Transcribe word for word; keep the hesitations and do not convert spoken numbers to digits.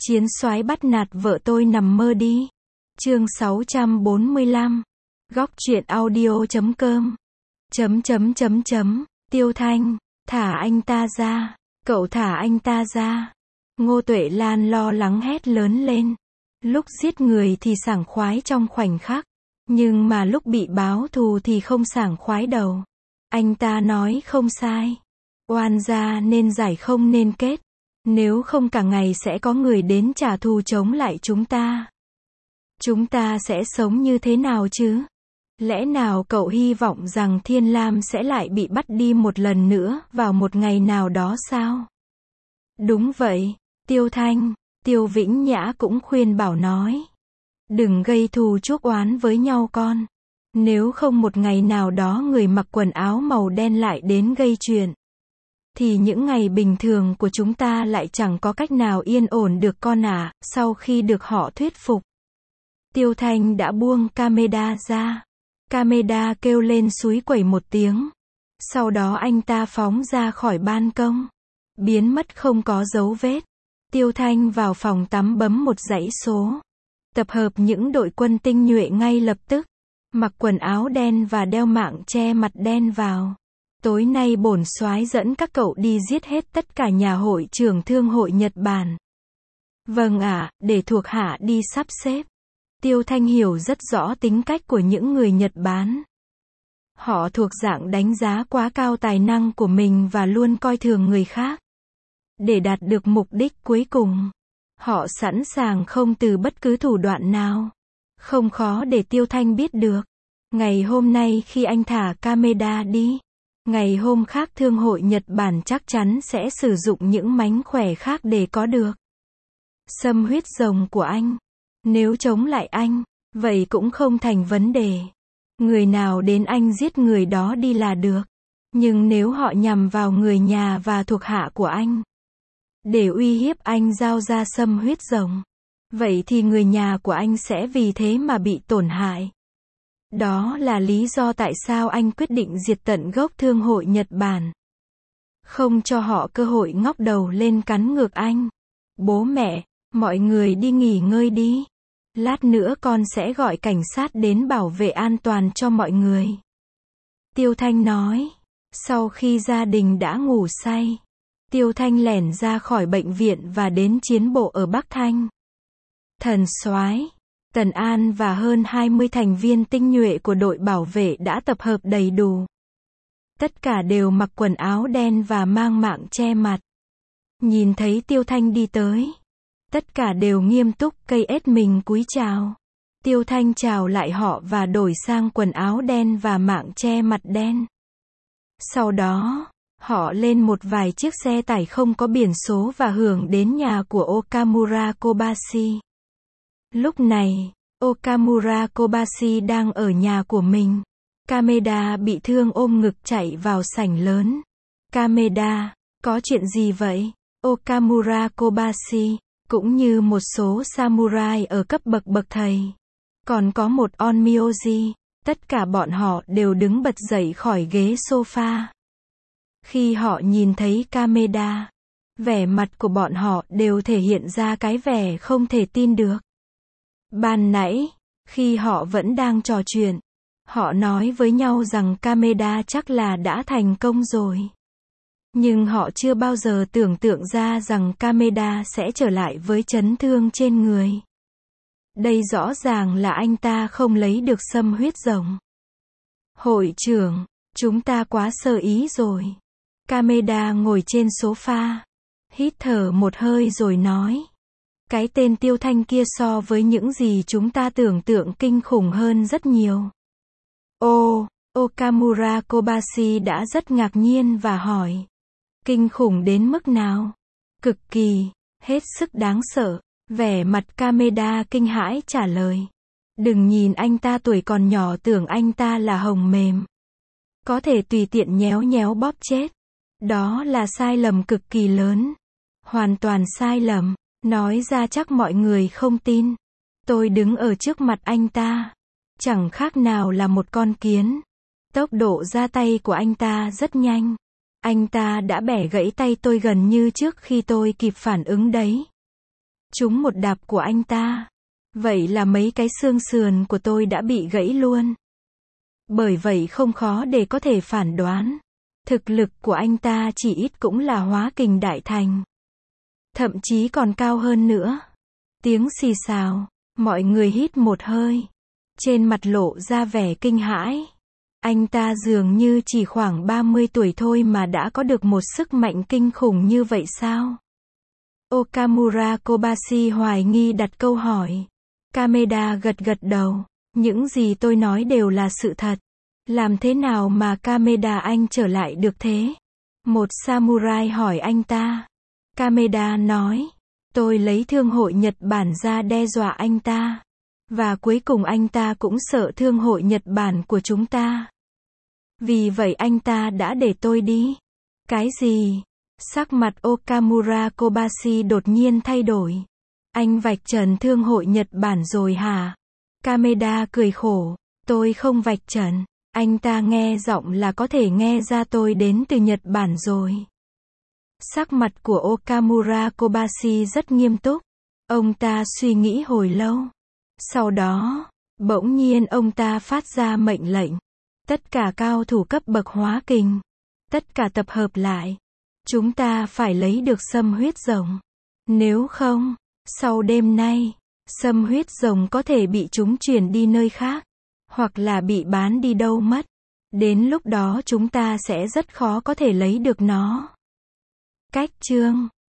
Chiến soái bắt nạt vợ tôi nằm mơ đi. Chương sáu trăm bốn mươi lăm. Góc truyện audio chấm com. Chấm chấm chấm chấm. Tiêu Thanh, thả anh ta ra. Cậu thả anh ta ra. Ngô Tuệ Lan lo lắng hét lớn lên. Lúc giết người thì sảng khoái trong khoảnh khắc. Nhưng mà lúc bị báo thù thì không sảng khoái đầu. Anh ta nói không sai. Oan gia nên giải không nên kết. Nếu không cả ngày sẽ có người đến trả thù chống lại chúng ta. Chúng ta sẽ sống như thế nào chứ? Lẽ nào cậu hy vọng rằng Thiên Lam sẽ lại bị bắt đi một lần nữa vào một ngày nào đó sao? Đúng vậy, Tiêu Thanh, Tiêu Vĩnh Nhã cũng khuyên bảo nói. Đừng gây thù chuốc oán với nhau con. Nếu không một ngày nào đó người mặc quần áo màu đen lại đến gây chuyện. Thì những ngày bình thường của chúng ta lại chẳng có cách nào yên ổn được con ạ. Sau khi được họ thuyết phục, Tiêu Thanh đã buông Kameda ra. Kameda kêu lên xúi quẩy một tiếng. Sau đó anh ta phóng ra khỏi ban công. Biến mất không có dấu vết. Tiêu Thanh vào phòng tắm bấm một dãy số. Tập hợp những đội quân tinh nhuệ ngay lập tức. Mặc quần áo đen và đeo mạng che mặt đen vào. Tối nay bổn soái dẫn các cậu đi giết hết tất cả nhà hội trưởng thương hội Nhật Bản. Vâng ạ, để thuộc hạ đi sắp xếp. Tiêu Thanh hiểu rất rõ tính cách của những người Nhật Bản. Họ thuộc dạng đánh giá quá cao tài năng của mình và luôn coi thường người khác. Để đạt được mục đích cuối cùng, họ sẵn sàng không từ bất cứ thủ đoạn nào. Không khó để Tiêu Thanh biết được. Ngày hôm nay khi anh thả Kameda đi, ngày hôm khác thương hội Nhật Bản chắc chắn sẽ sử dụng những mánh khỏe khác để có được xâm huyết rồng của anh. Nếu chống lại anh, vậy cũng không thành vấn đề. Người nào đến anh giết người đó đi là được. Nhưng nếu họ nhằm vào người nhà và thuộc hạ của anh, để uy hiếp anh giao ra xâm huyết rồng, vậy thì người nhà của anh sẽ vì thế mà bị tổn hại. Đó là lý do tại sao anh quyết định diệt tận gốc thương hội Nhật Bản. Không cho họ cơ hội ngóc đầu lên cắn ngược anh. Bố mẹ, mọi người đi nghỉ ngơi đi. Lát nữa con sẽ gọi cảnh sát đến bảo vệ an toàn cho mọi người. Tiêu Thanh nói. Sau khi gia đình đã ngủ say, Tiêu Thanh lẻn ra khỏi bệnh viện và đến chiến bộ ở Bắc Thanh. Thần soái, Tần An và hơn hai mươi thành viên tinh nhuệ của đội bảo vệ đã tập hợp đầy đủ. Tất cả đều mặc quần áo đen và mang mạng che mặt. Nhìn thấy Tiêu Thanh đi tới, tất cả đều nghiêm túc cây ết mình cúi chào. Tiêu Thanh chào lại họ và đổi sang quần áo đen và mạng che mặt đen. Sau đó, họ lên một vài chiếc xe tải không có biển số và hưởng đến nhà của Okamura Kobashi. Lúc này, Okamura Kobashi đang ở nhà của mình. Kameda bị thương ôm ngực chạy vào sảnh lớn. Kameda, có chuyện gì vậy? Okamura Kobashi, cũng như một số samurai ở cấp bậc bậc thầy. Còn có một onmyoji, tất cả bọn họ đều đứng bật dậy khỏi ghế sofa. Khi họ nhìn thấy Kameda, vẻ mặt của bọn họ đều thể hiện ra cái vẻ không thể tin được. Ban nãy, khi họ vẫn đang trò chuyện, họ nói với nhau rằng Kameda chắc là đã thành công rồi. Nhưng họ chưa bao giờ tưởng tượng ra rằng Kameda sẽ trở lại với chấn thương trên người. Đây rõ ràng là anh ta không lấy được xâm huyết rồng. Hội trưởng, chúng ta quá sơ ý rồi. Kameda ngồi trên sofa, hít thở một hơi rồi nói. Cái tên Tiêu Thanh kia so với những gì chúng ta tưởng tượng kinh khủng hơn rất nhiều. Ô, Okamura Kobashi đã rất ngạc nhiên và hỏi. Kinh khủng đến mức nào? Cực kỳ, hết sức đáng sợ. Vẻ mặt Kameda kinh hãi trả lời. Đừng nhìn anh ta tuổi còn nhỏ tưởng anh ta là hồng mềm. Có thể tùy tiện nhéo nhéo bóp chết. Đó là sai lầm cực kỳ lớn. Hoàn toàn sai lầm. Nói ra chắc mọi người không tin. Tôi đứng ở trước mặt anh ta. Chẳng khác nào là một con kiến. Tốc độ ra tay của anh ta rất nhanh. Anh ta đã bẻ gãy tay tôi gần như trước khi tôi kịp phản ứng đấy. trúng một đạp của anh ta. Vậy là mấy cái xương sườn của tôi đã bị gãy luôn. Bởi vậy không khó để có thể phản đoán. Thực lực của anh ta chỉ ít cũng là hóa kình đại thành. Thậm chí còn cao hơn nữa. Tiếng xì xào, mọi người hít một hơi. Trên mặt lộ ra vẻ kinh hãi. Anh ta dường như chỉ khoảng ba mươi tuổi thôi mà đã có được một sức mạnh kinh khủng như vậy sao? Okamura Kobashi hoài nghi đặt câu hỏi. Kameda gật gật đầu. Những gì tôi nói đều là sự thật. Làm thế nào mà Kameda anh trở lại được thế? Một samurai hỏi anh ta. Kameda nói. Tôi lấy thương hội Nhật Bản ra đe dọa anh ta. Và cuối cùng anh ta cũng sợ thương hội Nhật Bản của chúng ta. Vì vậy anh ta đã để tôi đi. Cái gì? Sắc mặt Okamura Kobashi đột nhiên thay đổi. Anh vạch trần thương hội Nhật Bản rồi hả? Kameda cười khổ. Tôi không vạch trần. Anh ta nghe giọng là có thể nghe ra tôi đến từ Nhật Bản rồi. Sắc mặt của Okamura Kobashi rất nghiêm túc. Ông ta suy nghĩ hồi lâu. Sau đó, bỗng nhiên ông ta phát ra mệnh lệnh. Tất cả cao thủ cấp bậc hóa kình. Tất cả tập hợp lại. Chúng ta phải lấy được sâm huyết rồng. Nếu không, sau đêm nay, sâm huyết rồng có thể bị chúng chuyển đi nơi khác. Hoặc là bị bán đi đâu mất. Đến lúc đó chúng ta sẽ rất khó có thể lấy được nó. Cách chương